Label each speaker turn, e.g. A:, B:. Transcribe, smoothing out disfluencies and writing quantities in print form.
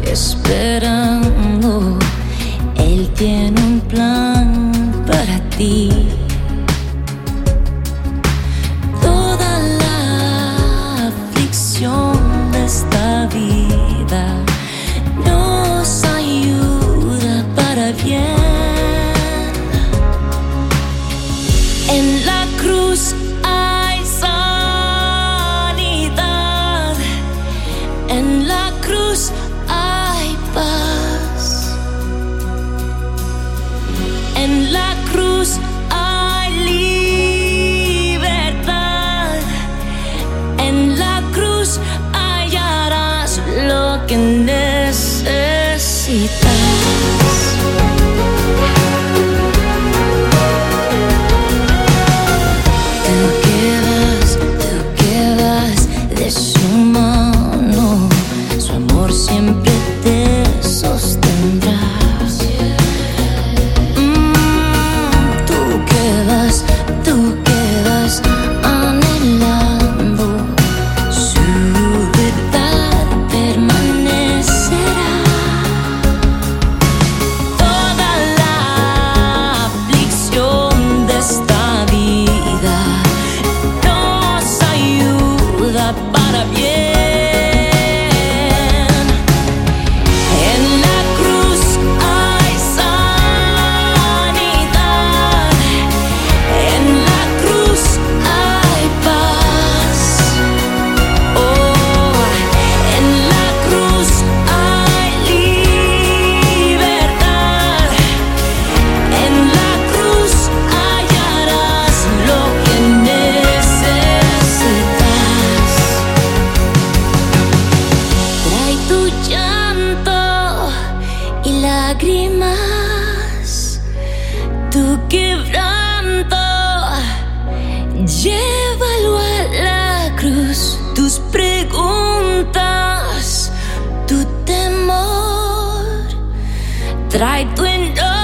A: esperando. Él tiene un plan para ti. Toda la aflicción de esta vida nos ayuda para bien. En la cruz hay sanidad, en la cruz hay paz, en la cruz hay libertad, en la cruz hallarás lo que necesitas. Siempre te sostendrá. Tú quedas anhelando, su verdad permanecerá. Toda la aflicción de esta vida nos ayuda para bien. Lágrimas, tu quebranto, llévalo a la cruz. Tus preguntas, tu temor, trae tu enojo.